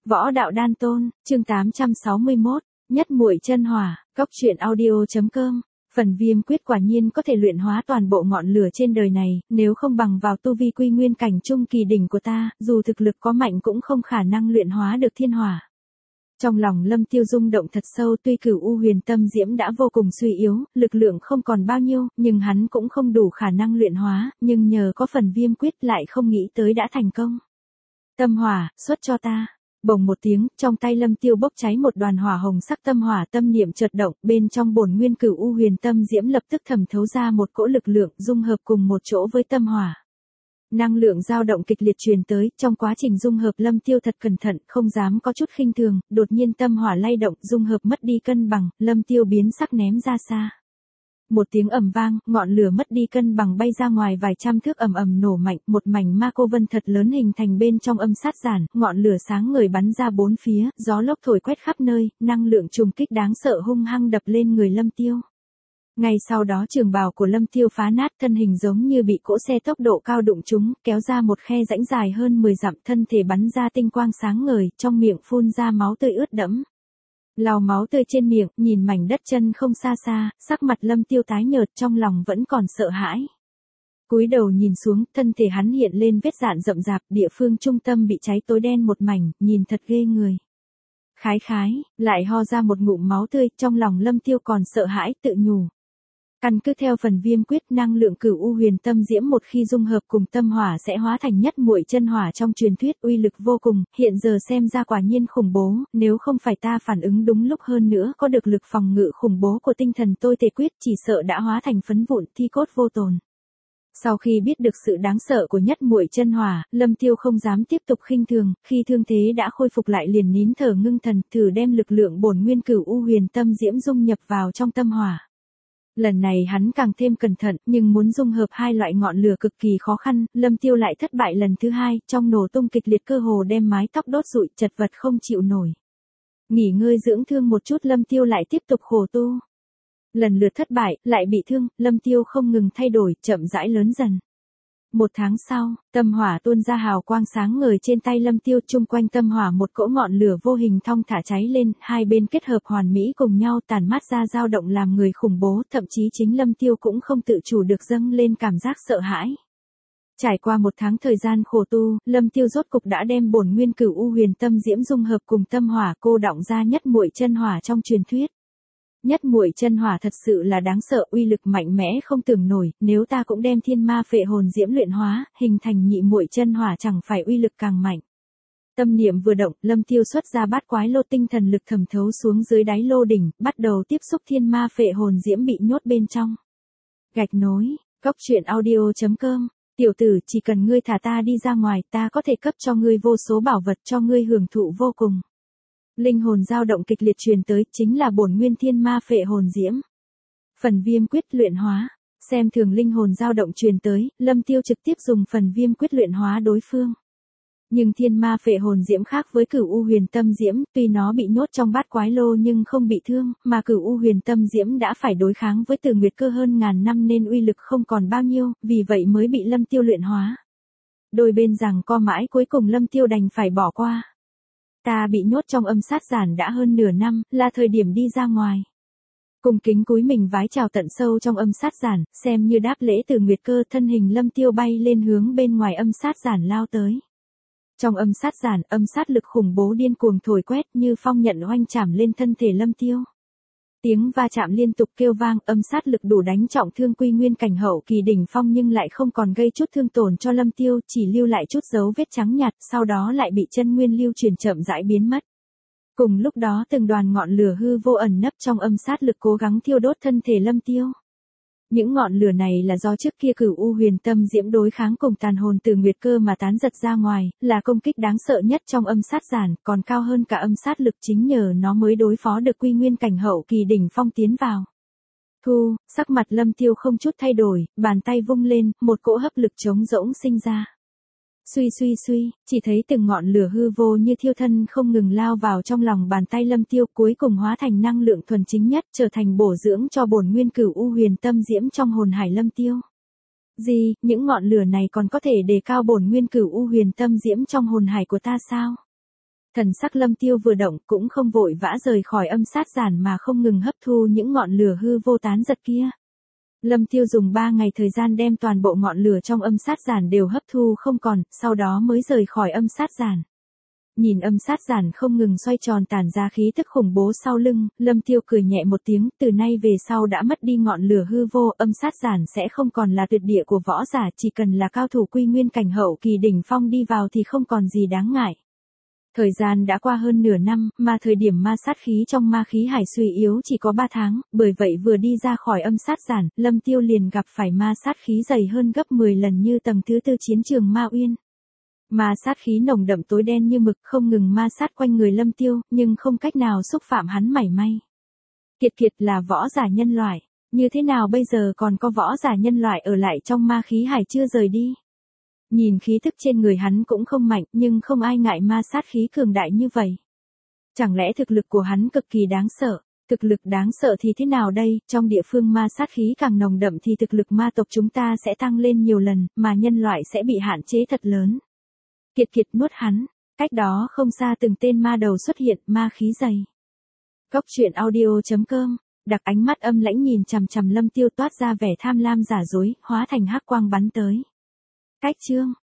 Võ đạo đan tôn, chương 861, nhất muội chân hỏa, góc truyện audio.com. Phần viêm quyết quả nhiên có thể luyện hóa toàn bộ ngọn lửa trên đời này, nếu không bằng vào tu vi quy nguyên cảnh trung kỳ đỉnh của ta, dù thực lực có mạnh cũng không khả năng luyện hóa được thiên hỏa. Trong lòng Lâm Tiêu rung động thật sâu, tuy Cửu U Huyền Tâm Diễm đã vô cùng suy yếu, lực lượng không còn bao nhiêu, nhưng hắn cũng không đủ khả năng luyện hóa, nhưng nhờ có phần viêm quyết lại không nghĩ tới đã thành công. Tâm hỏa, xuất cho ta. Bồng một tiếng, trong tay Lâm Tiêu bốc cháy một đoàn hỏa hồng sắc tâm hỏa, tâm niệm chợt động, bên trong bổn nguyên Cửu U Huyền Tâm Diễm lập tức thẩm thấu ra một cỗ lực lượng, dung hợp cùng một chỗ với tâm hỏa. Năng lượng dao động kịch liệt truyền tới, trong quá trình dung hợp Lâm Tiêu thật cẩn thận, không dám có chút khinh thường, đột nhiên tâm hỏa lay động, dung hợp mất đi cân bằng, Lâm Tiêu biến sắc ném ra xa. Một tiếng ầm vang, ngọn lửa mất đi cân bằng bay ra ngoài vài trăm thước, ầm ầm nổ mạnh, một mảnh ma cô vân thật lớn hình thành bên trong âm sát giản, ngọn lửa sáng ngời bắn ra bốn phía, gió lốc thổi quét khắp nơi, năng lượng trùng kích đáng sợ hung hăng đập lên người Lâm Tiêu. Ngay sau đó trường bào của Lâm Tiêu phá nát, thân hình giống như bị cỗ xe tốc độ cao đụng trúng, kéo ra một khe rãnh dài hơn 10 dặm, thân thể bắn ra tinh quang sáng ngời, trong miệng phun ra máu tươi ướt đẫm. Lau máu tươi trên miệng, nhìn mảnh đất chân không xa xa, sắc mặt Lâm Tiêu tái nhợt, trong lòng vẫn còn sợ hãi. Cúi đầu nhìn xuống, thân thể hắn hiện lên vết rạn rậm rạp, địa phương trung tâm bị cháy tối đen một mảnh, nhìn thật ghê người. Khái khái, lại ho ra một ngụm máu tươi, trong lòng Lâm Tiêu còn sợ hãi, tự nhủ. Căn cứ theo phần viêm quyết, năng lượng Cửu U Huyền Tâm Diễm một khi dung hợp cùng tâm hỏa sẽ hóa thành nhất muội chân hỏa trong truyền thuyết, uy lực vô cùng, hiện giờ xem ra quả nhiên khủng bố, nếu không phải ta phản ứng đúng lúc hơn nữa có được lực phòng ngự khủng bố của tinh thần tôi tề quyết, chỉ sợ đã hóa thành phấn vụn, thi cốt vô tồn. Sau khi biết được sự đáng sợ của nhất muội chân hỏa, Lâm Tiêu không dám tiếp tục khinh thường, khi thương thế đã khôi phục lại liền nín thở ngưng thần, thử đem lực lượng bổn nguyên Cửu U Huyền Tâm Diễm dung nhập vào trong tâm hỏa. Lần này hắn càng thêm cẩn thận, nhưng muốn dung hợp hai loại ngọn lửa cực kỳ khó khăn, Lâm Tiêu lại thất bại lần thứ hai, trong nổ tung kịch liệt cơ hồ đem mái tóc đốt rụi, chật vật không chịu nổi. Nghỉ ngơi dưỡng thương một chút, Lâm Tiêu lại tiếp tục khổ tu. Lần lượt thất bại, lại bị thương, Lâm Tiêu không ngừng thay đổi, chậm rãi lớn dần. Một tháng sau, tâm hỏa tuôn ra hào quang sáng ngời trên tay Lâm Tiêu, chung quanh tâm hỏa một cỗ ngọn lửa vô hình thong thả cháy lên, hai bên kết hợp hoàn mỹ cùng nhau tản mát ra dao động làm người khủng bố, thậm chí chính Lâm Tiêu cũng không tự chủ được dâng lên cảm giác sợ hãi. Trải qua một tháng thời gian khổ tu, Lâm Tiêu rốt cục đã đem bổn nguyên Cửu U Huyền Tâm Diễm dung hợp cùng tâm hỏa, cô đọng ra nhất muội chân hỏa trong truyền thuyết. Nhất muội chân hỏa thật sự là đáng sợ, uy lực mạnh mẽ không tưởng nổi, nếu ta cũng đem thiên ma phệ hồn diễm luyện hóa, hình thành nhị muội chân hỏa chẳng phải uy lực càng mạnh. Tâm niệm vừa động, Lâm Tiêu xuất ra bát quái lô, tinh thần lực thẩm thấu xuống dưới đáy lô đỉnh, bắt đầu tiếp xúc thiên ma phệ hồn diễm bị nhốt bên trong. Gạch nối, góc truyện audio.com. Tiểu tử, chỉ cần ngươi thả ta đi ra ngoài, ta có thể cấp cho ngươi vô số bảo vật cho ngươi hưởng thụ vô cùng. Linh hồn dao động kịch liệt truyền tới, chính là bổn nguyên thiên ma phệ hồn diễm. Phần viêm quyết luyện hóa, xem thường linh hồn dao động truyền tới, Lâm Tiêu trực tiếp dùng phần viêm quyết luyện hóa đối phương. Nhưng thiên ma phệ hồn diễm khác với Cửu U Huyền Tâm Diễm, tuy nó bị nhốt trong bát quái lô nhưng không bị thương, mà Cửu U Huyền Tâm Diễm đã phải đối kháng với Từ Nguyệt Cơ hơn ngàn năm nên uy lực không còn bao nhiêu, vì vậy mới bị Lâm Tiêu luyện hóa. Đôi bên giằng co mãi, cuối cùng Lâm Tiêu đành phải bỏ qua. Ta bị nhốt trong âm sát giản đã hơn nửa năm, là thời điểm đi ra ngoài. Cung kính cúi mình vái chào tận sâu trong âm sát giản, xem như đáp lễ Từ Nguyệt Cơ, thân hình Lâm Tiêu bay lên hướng bên ngoài âm sát giản lao tới. Trong âm sát giản, âm sát lực khủng bố điên cuồng thổi quét như phong nhận oanh chạm lên thân thể Lâm Tiêu. Tiếng va chạm liên tục kêu vang, âm sát lực đủ đánh trọng thương quy nguyên cảnh hậu kỳ đỉnh phong nhưng lại không còn gây chút thương tổn cho Lâm Tiêu, chỉ lưu lại chút dấu vết trắng nhạt, sau đó lại bị chân nguyên lưu truyền chậm rãi biến mất. Cùng lúc đó từng đoàn ngọn lửa hư vô ẩn nấp trong âm sát lực cố gắng thiêu đốt thân thể Lâm Tiêu. Những ngọn lửa này là do trước kia Cửu U Huyền Tâm Diễm đối kháng cùng tàn hồn Từ Nguyệt Cơ mà tán giật ra ngoài, là công kích đáng sợ nhất trong âm sát giản, còn cao hơn cả âm sát lực, chính nhờ nó mới đối phó được quy nguyên cảnh hậu kỳ đỉnh phong tiến vào. Thu, sắc mặt Lâm Tiêu không chút thay đổi, bàn tay vung lên, một cỗ hấp lực trống rỗng sinh ra. Suy suy suy, chỉ thấy từng ngọn lửa hư vô như thiêu thân không ngừng lao vào trong lòng bàn tay Lâm Tiêu, cuối cùng hóa thành năng lượng thuần chính nhất, trở thành bổ dưỡng cho bổn nguyên Cửu U Huyền Tâm Diễm trong hồn hải Lâm Tiêu. Gì, những ngọn lửa này còn có thể đề cao bổn nguyên Cửu U Huyền Tâm Diễm trong hồn hải của ta sao? Thần sắc Lâm Tiêu vừa động cũng không vội vã rời khỏi âm sát giản mà không ngừng hấp thu những ngọn lửa hư vô tán giật kia. Lâm Tiêu dùng 3 ngày thời gian đem toàn bộ ngọn lửa trong âm sát giản đều hấp thu không còn, sau đó mới rời khỏi âm sát giản. Nhìn âm sát giản không ngừng xoay tròn tản ra khí tức khủng bố sau lưng, Lâm Tiêu cười nhẹ một tiếng, từ nay về sau đã mất đi ngọn lửa hư vô, âm sát giản sẽ không còn là tuyệt địa của võ giả, chỉ cần là cao thủ quy nguyên cảnh hậu kỳ đỉnh phong đi vào thì không còn gì đáng ngại. Thời gian đã qua hơn nửa năm, mà thời điểm ma sát khí trong ma khí hải suy yếu chỉ có 3 tháng, bởi vậy vừa đi ra khỏi âm sát giản, Lâm Tiêu liền gặp phải ma sát khí dày hơn gấp 10 lần như tầng thứ 4 chiến trường Ma Uyên. Ma sát khí nồng đậm tối đen như mực không ngừng ma sát quanh người Lâm Tiêu, nhưng không cách nào xúc phạm hắn mảy may. Kiệt Kiệt là võ giả nhân loại, như thế nào bây giờ còn có võ giả nhân loại ở lại trong ma khí hải chưa rời đi? Nhìn khí thức trên người hắn cũng không mạnh, nhưng không ai ngại ma sát khí cường đại như vậy. Chẳng lẽ thực lực của hắn cực kỳ đáng sợ? Thực lực đáng sợ thì thế nào đây? Trong địa phương ma sát khí càng nồng đậm thì thực lực ma tộc chúng ta sẽ tăng lên nhiều lần, mà nhân loại sẽ bị hạn chế thật lớn. Kiệt Kiệt nuốt hắn, cách đó không xa từng tên ma đầu xuất hiện, ma khí dày. Cốc truyện audio.com, đặc ánh mắt âm lãnh nhìn chằm chằm Lâm Tiêu toát ra vẻ tham lam giả dối, hóa thành hắc quang bắn tới. Cách chương